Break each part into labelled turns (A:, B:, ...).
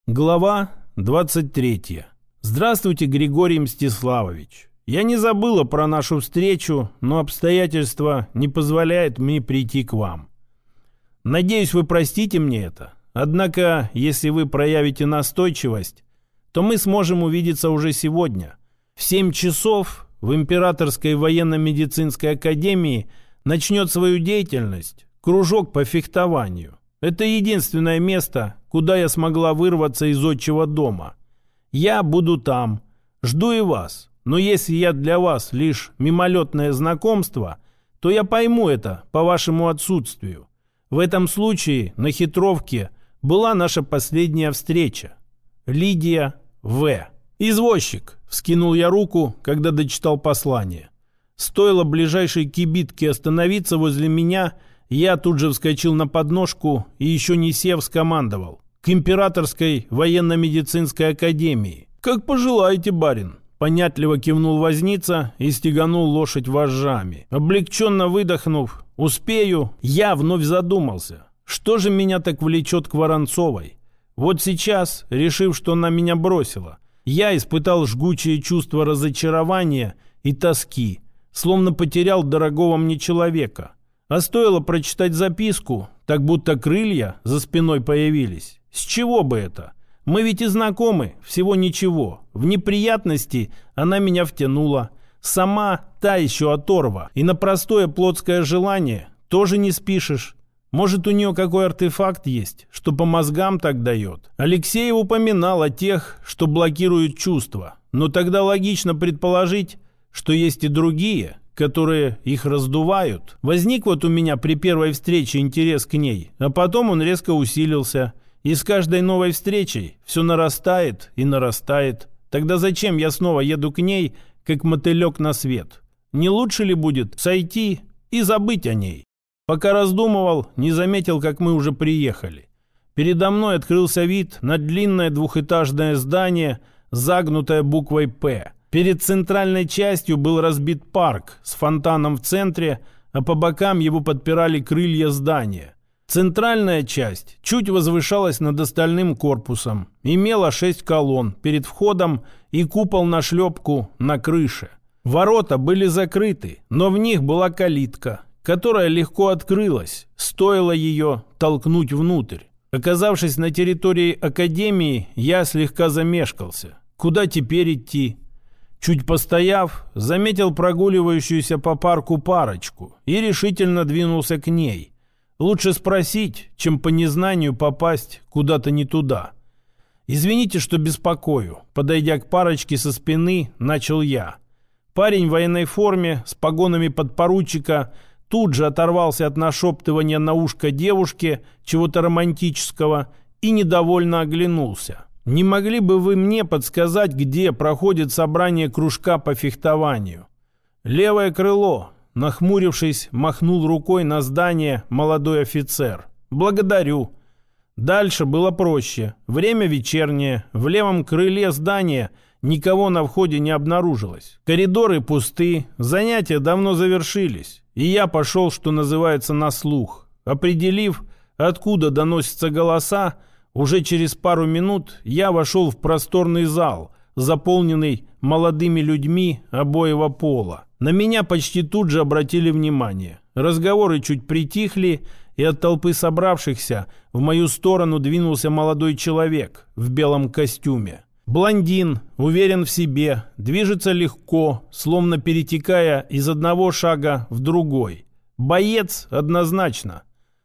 A: Глава 23. Здравствуйте, Григорий Мстиславович. Я не забыла про нашу встречу, но обстоятельства не позволяют мне прийти к вам. Надеюсь, вы простите мне это. Однако, если вы проявите настойчивость, то мы сможем увидеться уже сегодня. В 7 часов в Императорской военно-медицинской академии начнет свою деятельность кружок по фехтованию. Это единственное место, куда я смогла вырваться из отчего дома. Я буду там. Жду и вас. Но если я для вас лишь мимолетное знакомство, то я пойму это по вашему отсутствию. В этом случае на хитровке была наша последняя встреча. Лидия В. «Извозчик!» — вскинул я руку, когда дочитал послание. Стоило ближайшей кибитке остановиться возле меня, я тут же вскочил на подножку и, еще не сев, скомандовал: «К Императорской военно-медицинской академии». «Как пожелаете, барин», — понятливо кивнул возница и стеганул лошадь вожжами. Облегченно выдохнув «Успею», я вновь задумался. Что же меня так влечет к Воронцовой? Вот сейчас, решив, что она меня бросила, я испытал жгучее чувство разочарования и тоски, словно потерял дорогого мне человека. А стоило прочитать записку, так будто крылья за спиной появились. С чего бы это? Мы ведь и знакомы, всего ничего. В неприятности она меня втянула. Сама та еще оторва. И на простое плотское желание тоже не спишешь. Может, у нее какой артефакт есть, что по мозгам так дает? Алексей упоминал о тех, что блокируют чувства. Но тогда логично предположить, что есть и другие, которые их раздувают. Возник вот у меня при первой встрече интерес к ней, а потом он резко усилился. И с каждой новой встречей все нарастает и нарастает. Тогда зачем я снова еду к ней, как мотылек на свет? Не лучше ли будет сойти и забыть о ней? Пока раздумывал, не заметил, как мы уже приехали. Передо мной открылся вид на длинное двухэтажное здание, загнутое буквой «П». Перед центральной частью был разбит парк с фонтаном в центре, а по бокам его подпирали крылья здания. Центральная часть чуть возвышалась над остальным корпусом, имела 6 колонн перед входом и купол на шлепку на крыше. Ворота были закрыты, но в них была калитка, которая легко открылась, стоило ее толкнуть внутрь. Оказавшись на территории академии, я слегка замешкался. Куда теперь идти? Чуть постояв, заметил прогуливающуюся по парку парочку и решительно двинулся к ней. Лучше спросить, чем по незнанию попасть куда-то не туда. «Извините, что беспокою», — подойдя к парочке со спины, начал я. Парень в военной форме с погонами подпоручика тут же оторвался от нашептывания на ушко девушке чего-то романтического и недовольно оглянулся. «Не могли бы вы мне подсказать, где проходит собрание кружка по фехтованию?» «Левое крыло», — нахмурившись, махнул рукой на здание молодой офицер. «Благодарю». Дальше было проще. Время вечернее. В левом крыле здания никого на входе не обнаружилось. Коридоры пусты, занятия давно завершились. И я пошел, что называется, на слух. Определив, откуда доносятся голоса, уже через пару минут я вошел в просторный зал, заполненный молодыми людьми обоего пола. На меня почти тут же обратили внимание. Разговоры чуть притихли, и от толпы собравшихся в мою сторону двинулся молодой человек в белом костюме. Блондин, уверен в себе, движется легко, словно перетекая из одного шага в другой. Боец однозначно.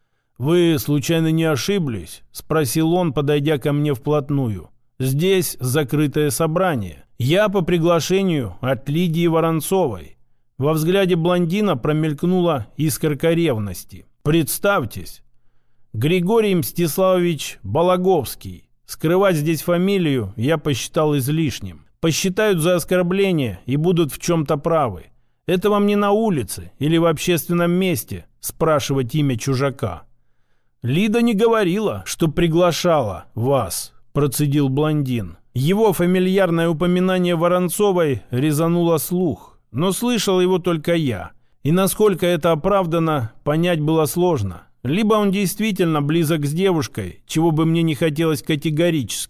A: «Вы, случайно, не ошиблись?» — спросил он, подойдя ко мне вплотную. «Здесь закрытое собрание. Я по приглашению от Лидии Воронцовой». Во взгляде блондина промелькнула искорка ревности. «Представьтесь». «Григорий Мстиславович Балаговский». Скрывать здесь фамилию я посчитал излишним. Посчитают за оскорбление и будут в чем-то правы. Это вам не на улице или в общественном месте спрашивать имя чужака. «Лида не говорила, что приглашала вас», — процедил блондин. Его фамильярное упоминание Воронцовой резануло слух, но слышал его только я. И насколько это оправдано, понять было сложно. Либо он действительно близок с девушкой, чего бы мне не хотелось категорически,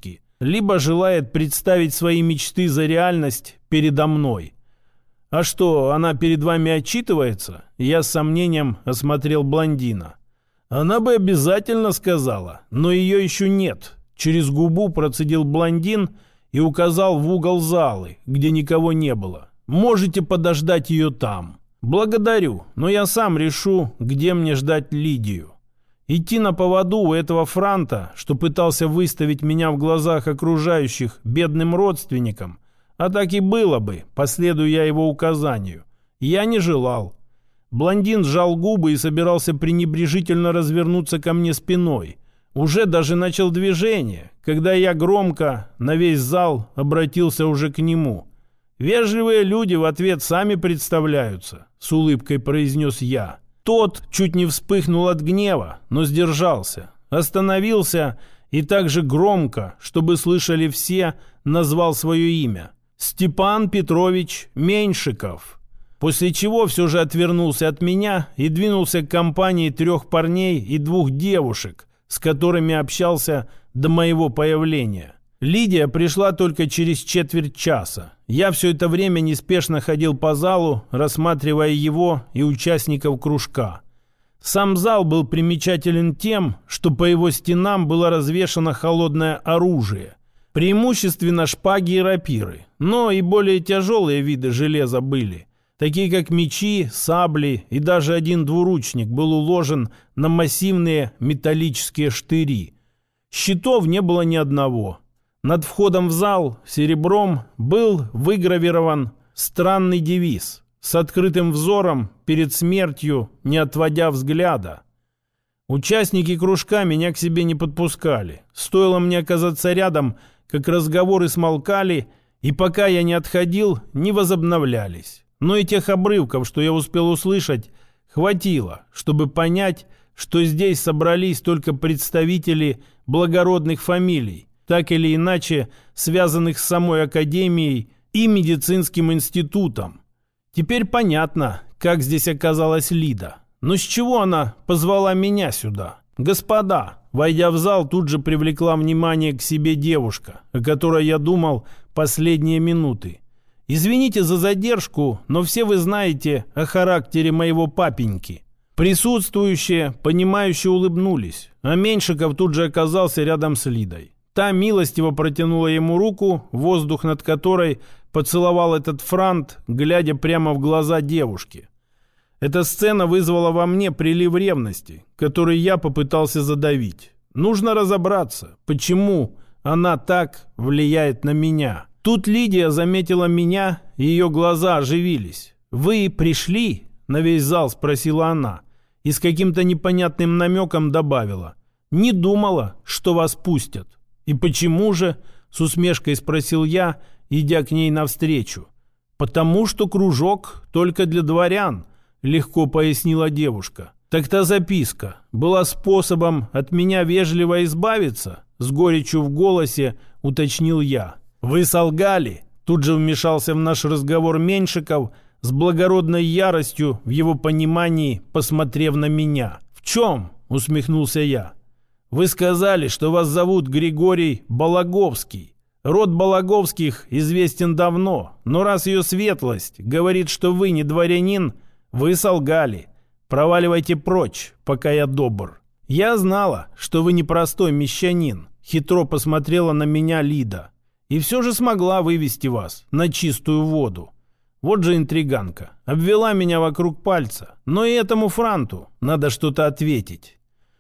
A: либо желает представить свои мечты за реальность передо мной. «А что, она перед вами отчитывается?» Я с сомнением осмотрел блондина. «Она бы обязательно сказала, но ее еще нет». Через губу процедил блондин и указал в угол залы, где никого не было. «Можете подождать ее там». «Благодарю, но я сам решу, где мне ждать Лидию». Идти на поводу у этого франта, что пытался выставить меня в глазах окружающих бедным родственникам, а так и было бы, последуя я его указанию, я не желал. Блондин сжал губы и собирался пренебрежительно развернуться ко мне спиной. Уже даже начал движение, когда я громко на весь зал обратился уже к нему. «Вежливые люди в ответ сами представляются», — с улыбкой произнес я. Тот чуть не вспыхнул от гнева, но сдержался, остановился и также громко, чтобы слышали все, назвал свое имя. «Степан Петрович Меньшиков». После чего все же отвернулся от меня и двинулся к компании 3 парней и 2 девушек, с которыми общался до моего появления. Лидия пришла только через четверть часа. Я все это время неспешно ходил по залу, рассматривая его и участников кружка. Сам зал был примечателен тем, что по его стенам было развешано холодное оружие. Преимущественно шпаги и рапиры, но и более тяжелые виды железа были, такие как мечи, сабли, и даже один двуручник был уложен на массивные металлические штыри. Щитов не было ни одного. Над входом в зал серебром был выгравирован странный девиз с открытым взором перед смертью, не отводя взгляда. Участники кружка меня к себе не подпускали. Стоило мне оказаться рядом, как разговоры смолкали, и пока я не отходил, не возобновлялись. Но и тех обрывков, что я успел услышать, хватило, чтобы понять, что здесь собрались только представители благородных фамилий, так или иначе связанных с самой академией и медицинским институтом. Теперь понятно, как здесь оказалась Лида. Но с чего она позвала меня сюда? «Господа!» Войдя в зал, тут же привлекла внимание к себе девушка, о которой я думал последние минуты. «Извините за задержку, но все вы знаете о характере моего папеньки». Присутствующие, понимающе улыбнулись, а Меньшиков тут же оказался рядом с Лидой. Та милостиво протянула ему руку, воздух над которой поцеловал этот франт, глядя прямо в глаза девушки. Эта сцена вызвала во мне прилив ревности, который я попытался задавить. Нужно разобраться, почему она так влияет на меня. Тут Лидия заметила меня, и ее глаза оживились. «Вы пришли?» — на весь зал спросила она, и с каким-то непонятным намеком добавила. «Не думала, что вас пустят». «И почему же?» — с усмешкой спросил я, идя к ней навстречу. «Потому что кружок только для дворян», — легко пояснила девушка. «Так та записка была способом от меня вежливо избавиться?» — с горечью в голосе уточнил я. «Вы солгали?» — тут же вмешался в наш разговор Меньшиков, с благородной яростью в его понимании, посмотрев на меня. «В чем?» — усмехнулся я. «Вы сказали, что вас зовут Григорий Балаговский. Род Балаговских известен давно, но раз ее светлость говорит, что вы не дворянин, вы солгали. Проваливайте прочь, пока я добр». «Я знала, что вы непростой мещанин», — хитро посмотрела на меня Лида. «И все же смогла вывести вас на чистую воду. Вот же интриганка. Обвела меня вокруг пальца. Но и этому франту надо что-то ответить».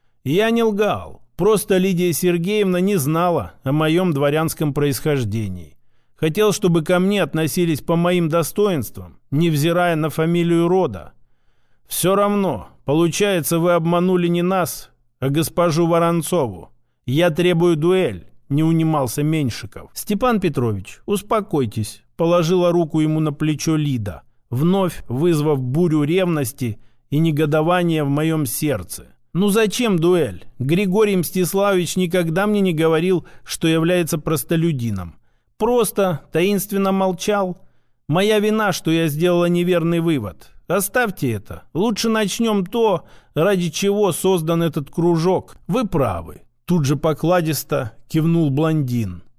A: Я не лгал. Просто Лидия Сергеевна не знала о моем дворянском происхождении. Хотел, чтобы ко мне относились по моим достоинствам, невзирая на фамилию рода. «Все равно, получается, вы обманули не нас, а госпожу Воронцову. Я требую дуэль», — не унимался Меньшиков. «Степан Петрович, успокойтесь», — положила руку ему на плечо Лида, вновь вызвав бурю ревности и негодования в моем сердце. «Ну зачем дуэль? Григорий Мстиславович никогда мне не говорил, что является простолюдином. Просто таинственно молчал. Моя вина, что я сделала неверный вывод. Оставьте это. Лучше начнем то, ради чего создан этот кружок. Вы правы». Тут же покладисто кивнул блондин.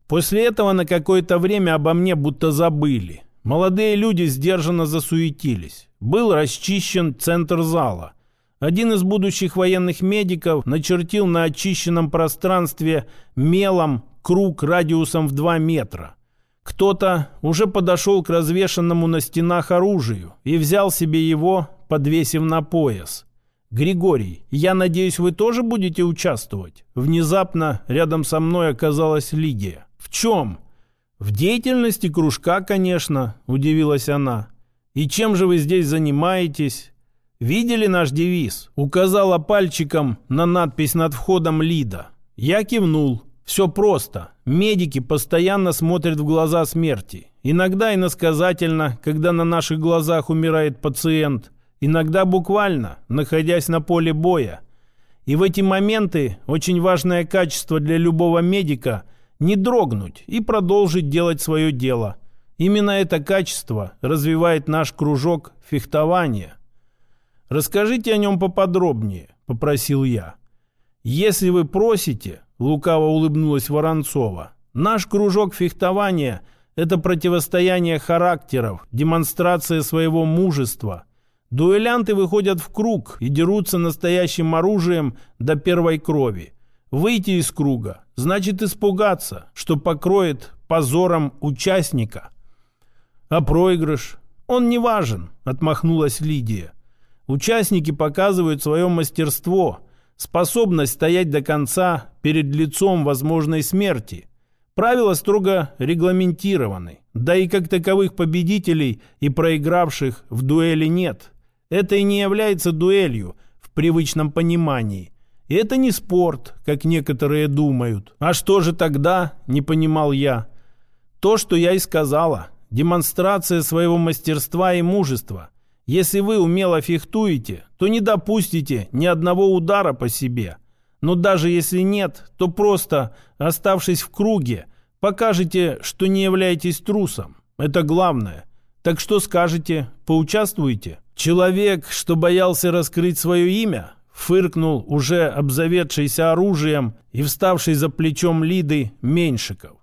A: После этого на какое-то время обо мне будто забыли. Молодые люди сдержанно засуетились. Был расчищен центр зала. Один из будущих военных медиков начертил на очищенном пространстве мелом круг радиусом в 2 метра. Кто-то уже подошел к развешанному на стенах оружию и взял себе его, подвесив на пояс. «Григорий, я надеюсь, вы тоже будете участвовать?» Внезапно рядом со мной оказалась Лидия. «В чем?» «В деятельности кружка, конечно», — удивилась она. «И чем же вы здесь занимаетесь?» «Видели наш девиз?» — указала пальчиком на надпись над входом Лида. Я кивнул. «Все просто. Медики постоянно смотрят в глаза смерти. Иногда иносказательно, когда на наших глазах умирает пациент. Иногда буквально, находясь на поле боя. И в эти моменты очень важное качество для любого медика — не дрогнуть и продолжить делать свое дело. Именно это качество развивает наш кружок фехтования». «Расскажите о нем поподробнее», — попросил я. «Если вы просите», — лукаво улыбнулась Воронцова, «наш кружок фехтования — это противостояние характеров, демонстрация своего мужества. Дуэлянты выходят в круг и дерутся настоящим оружием до первой крови. Выйти из круга значит испугаться, что покроет позором участника». «А проигрыш? Он не важен», — отмахнулась Лидия. «Участники показывают свое мастерство, способность стоять до конца перед лицом возможной смерти. Правила строго регламентированы, да и как таковых победителей и проигравших в дуэли нет. Это и не является дуэлью в привычном понимании. И это не спорт, как некоторые думают. А что же тогда, не понимал я? То, что я и сказала. Демонстрация своего мастерства и мужества. Если вы умело фехтуете, то не допустите ни одного удара по себе. Но даже если нет, то просто, оставшись в круге, покажете, что не являетесь трусом. Это главное. Так что скажете, поучаствуете?» Человек, что боялся раскрыть свое имя, фыркнул уже обзаведшийся оружием и вставший за плечом Лиды Меньшиков.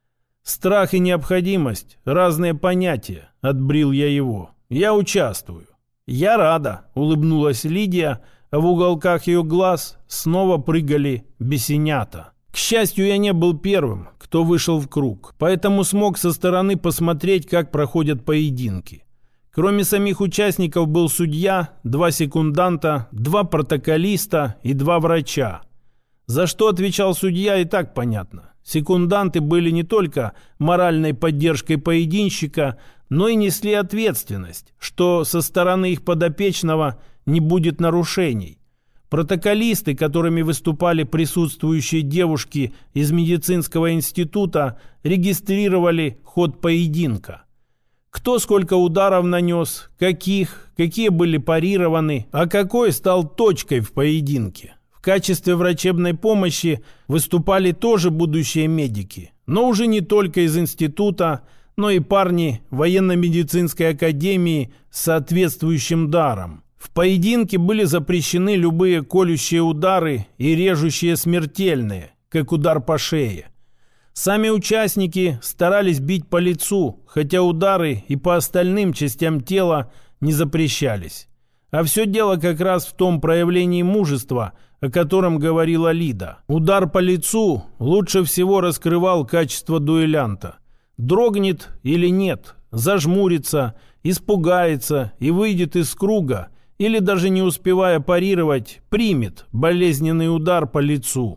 A: «Страх и необходимость — разные понятия», — отбрил я его. «Я участвую». «Я рада», — улыбнулась Лидия, а в уголках ее глаз снова прыгали бесенята. К счастью, я не был первым, кто вышел в круг, поэтому смог со стороны посмотреть, как проходят поединки. Кроме самих участников был судья, 2 секунданта, 2 протоколиста и 2 врача. За что отвечал судья, и так понятно. Секунданты были не только моральной поддержкой поединщика, но и несли ответственность, что со стороны их подопечного не будет нарушений. Протоколисты, которыми выступали присутствующие девушки из медицинского института, регистрировали ход поединка. Кто сколько ударов нанес, какие были парированы, а какой стал точкой в поединке. В качестве врачебной помощи выступали тоже будущие медики, но уже не только из института, но и парни военно-медицинской академии с соответствующим даром. В поединке были запрещены любые колющие удары и режущие смертельные, как удар по шее. Сами участники старались бить по лицу, хотя удары и по остальным частям тела не запрещались. А все дело как раз в том проявлении мужества, о котором говорила Лида. Удар по лицу лучше всего раскрывал качество дуэлянта. Дрогнет или нет, зажмурится, испугается и выйдет из круга, или даже не успевая парировать, примет болезненный удар по лицу.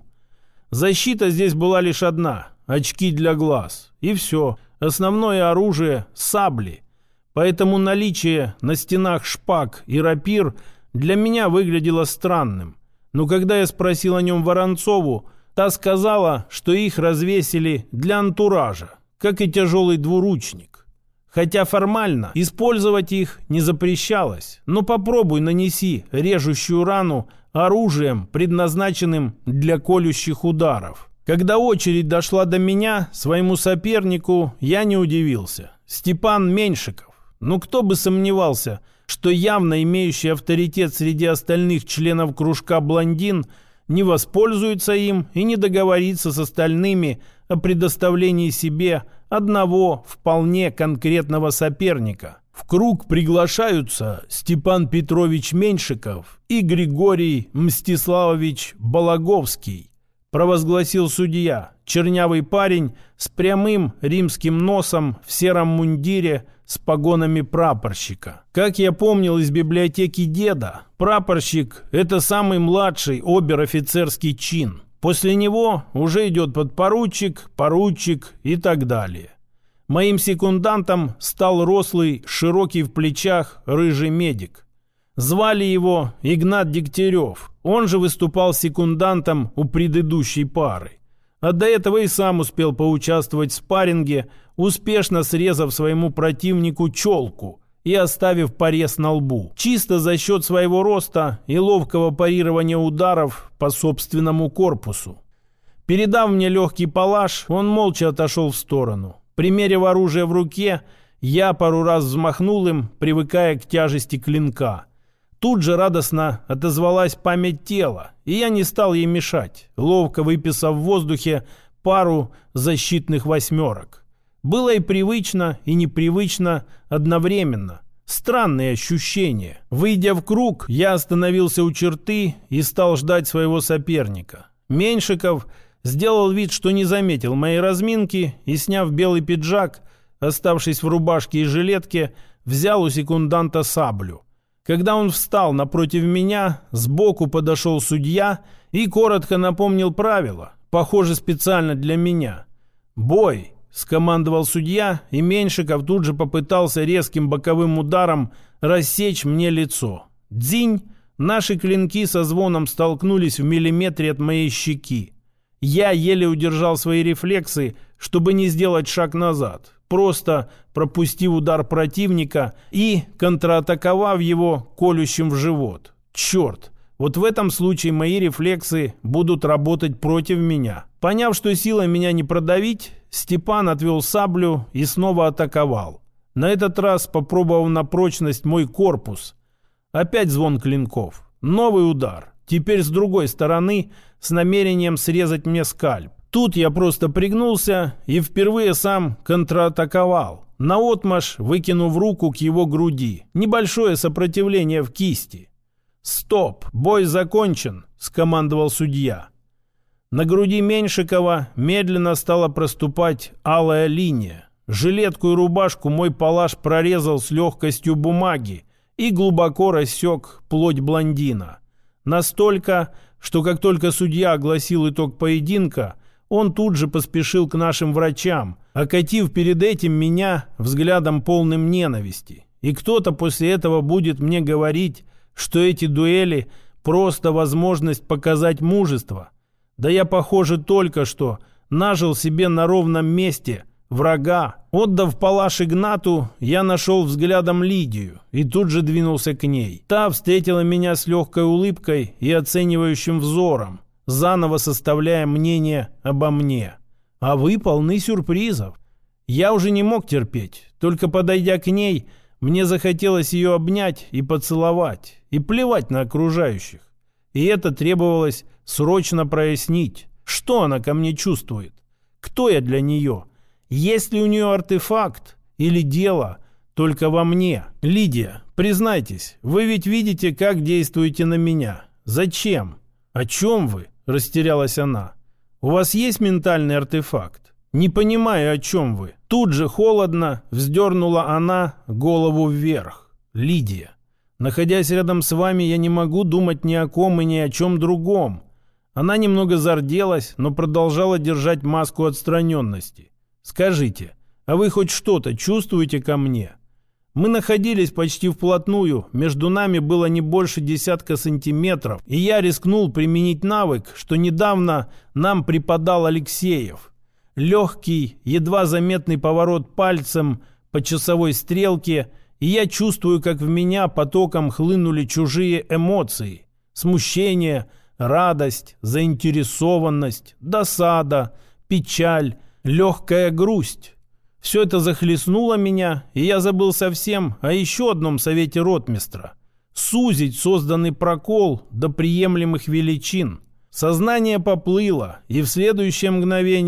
A: Защита здесь была лишь одна – очки для глаз. И все. Основное оружие – сабли. Поэтому наличие на стенах шпаг и рапир для меня выглядело странным. Но когда я спросил о нем Воронцову, та сказала, что их развесили для антуража, как и тяжелый двуручник. Хотя формально использовать их не запрещалось. Но попробуй нанеси режущую рану оружием, предназначенным для колющих ударов. Когда очередь дошла до меня, своему сопернику я не удивился. Степан Меньшиков. Ну кто бы сомневался, что явно имеющий авторитет среди остальных членов кружка блондин не воспользуется им и не договорится с остальными о предоставлении себе одного вполне конкретного соперника. В круг приглашаются Степан Петрович Меньшиков и Григорий Мстиславович Балаговский, провозгласил судья, чернявый парень с прямым римским носом в сером мундире с погонами прапорщика. Как я помнил из библиотеки деда, прапорщик – это самый младший обер-офицерский чин. После него уже идет подпоручик, поручик и так далее. Моим секундантом стал рослый, широкий в плечах рыжий медик. Звали его Игнат Дегтярев, он же выступал секундантом у предыдущей пары. А до этого и сам успел поучаствовать в спарринге, успешно срезав своему противнику челку и оставив порез на лбу. Чисто за счет своего роста и ловкого парирования ударов по собственному корпусу. Передав мне легкий палаш, он молча отошел в сторону. Примерив оружие в руке, я пару раз взмахнул им, привыкая к тяжести клинка. Тут же радостно отозвалась память тела, и я не стал ей мешать, ловко выписав в воздухе пару защитных восьмерок. Было и привычно, и непривычно одновременно. Странные ощущения. Выйдя в круг, я остановился у черты и стал ждать своего соперника. Меньшиков сделал вид, что не заметил моей разминки и, сняв белый пиджак, оставшись в рубашке и жилетке, взял у секунданта саблю. Когда он встал напротив меня, сбоку подошел судья и коротко напомнил правила, похоже, специально для меня. «Бой!» — скомандовал судья, и Меньшиков тут же попытался резким боковым ударом рассечь мне лицо. «Дзинь!» Наши клинки со звоном столкнулись в миллиметре от моей щеки. Я еле удержал свои рефлексы, чтобы не сделать шаг назад, просто пропустив удар противника и контратаковав его колющим в живот. Черт, вот в этом случае мои рефлексы будут работать против меня. Поняв, что силой меня не продавить, Степан отвел саблю и снова атаковал. На этот раз попробовав на прочность мой корпус. Опять звон клинков. Новый удар. Теперь с другой стороны, с намерением срезать мне скальп. Тут я просто пригнулся и впервые сам контратаковал, наотмашь выкинув руку к его груди. Небольшое сопротивление в кисти. «Стоп! Бой закончен!» — скомандовал судья. На груди Меньшикова медленно стала проступать алая линия. Жилетку и рубашку мой палаш прорезал с легкостью бумаги и глубоко рассек плоть блондина. Настолько, что как только судья огласил итог поединка, он тут же поспешил к нашим врачам, окатив перед этим меня взглядом полным ненависти. И кто-то после этого будет мне говорить, что эти дуэли – просто возможность показать мужество. Да я, похоже, только что нажил себе на ровном месте врага. Отдав палаш Игнату, я нашел взглядом Лидию и тут же двинулся к ней. Та встретила меня с легкой улыбкой и оценивающим взором, заново составляя мнение обо мне. А вы полны сюрпризов. Я уже не мог терпеть. Только подойдя к ней, мне захотелось ее обнять и поцеловать, и плевать на окружающих. И это требовалось срочно прояснить, что она ко мне чувствует, кто я для нее, есть ли у нее артефакт или дело только во мне. Лидия, признайтесь, вы ведь видите, как действуете на меня. Зачем? О чем вы? Растерялась она. У вас есть ментальный артефакт? Не понимаю, о чем вы. Тут же холодно вздернула она голову вверх. Лидия, находясь рядом с вами, я не могу думать ни о ком и ни о чем другом. Она немного зарделась, но продолжала держать маску отстраненности. Скажите, а вы хоть что-то чувствуете ко мне? Мы находились почти вплотную, между нами было не больше 10 сантиметров, и я рискнул применить навык, что недавно нам преподал Алексеев. Легкий, едва заметный поворот пальцем по часовой стрелке, и я чувствую, как в меня потоком хлынули чужие эмоции. Смущение, радость, заинтересованность, досада, печаль, легкая грусть. Все это захлестнуло меня, и я забыл совсем о еще одном совете ротмистра – сузить созданный прокол до приемлемых величин. Сознание поплыло, и в следующее мгновение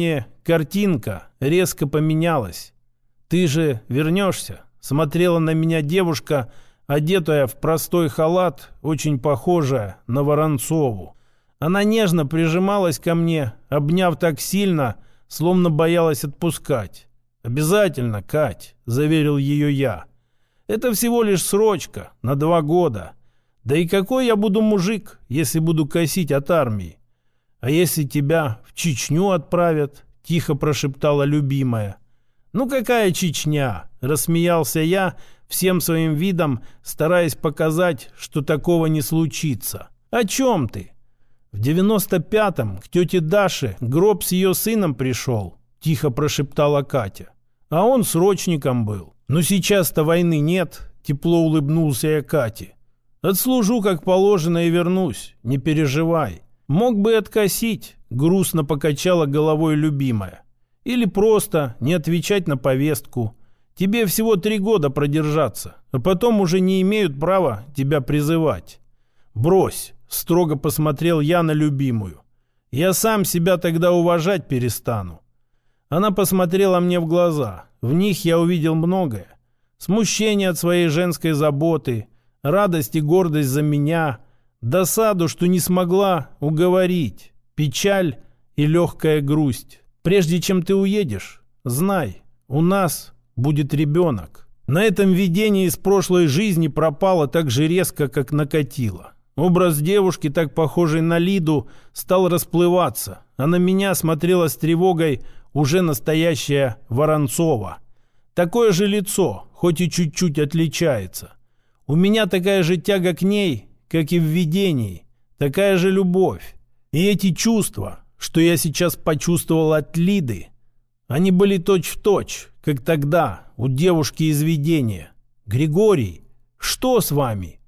A: картинка резко поменялась. «Ты же вернешься?» — смотрела на меня девушка, одетая в простой халат, очень похожая на Воронцову. Она нежно прижималась ко мне, обняв так сильно, словно боялась отпускать. «Обязательно, Кать», — заверил ее я. «Это всего лишь срочка на 2 года. Да и какой я буду мужик, если буду косить от армии? А если тебя в Чечню отправят?» — тихо прошептала любимая. «Ну какая Чечня?» — рассмеялся я, всем своим видом стараясь показать, что такого не случится. «О чем ты?» «В 95-м к тете Даше гроб с ее сыном пришел», — тихо прошептала Катя. «А он срочником был. Но сейчас-то войны нет», — тепло улыбнулся я Кате. «Отслужу как положено и вернусь, не переживай. Мог бы откосить», — грустно покачала головой любимая. «Или просто не отвечать на повестку. Тебе всего 3 года продержаться, а потом уже не имеют права тебя призывать». «Брось», — строго посмотрел я на любимую. «Я сам себя тогда уважать перестану». Она посмотрела мне в глаза. В них я увидел многое. Смущение от своей женской заботы, радость и гордость за меня, досаду, что не смогла уговорить, печаль и легкая грусть. «Прежде чем ты уедешь, знай, у нас будет ребенок». На этом видение из прошлой жизни пропало так же резко, как накатило. Образ девушки, так похожей на Лиду, стал расплываться, а на меня смотрела с тревогой уже настоящая Воронцова. Такое же лицо, хоть и чуть-чуть отличается. У меня такая же тяга к ней, как и в видении, такая же любовь. И эти чувства, что я сейчас почувствовал от Лиды, они были точь-в-точь, как тогда у девушки из видения. «Григорий, что с вами?»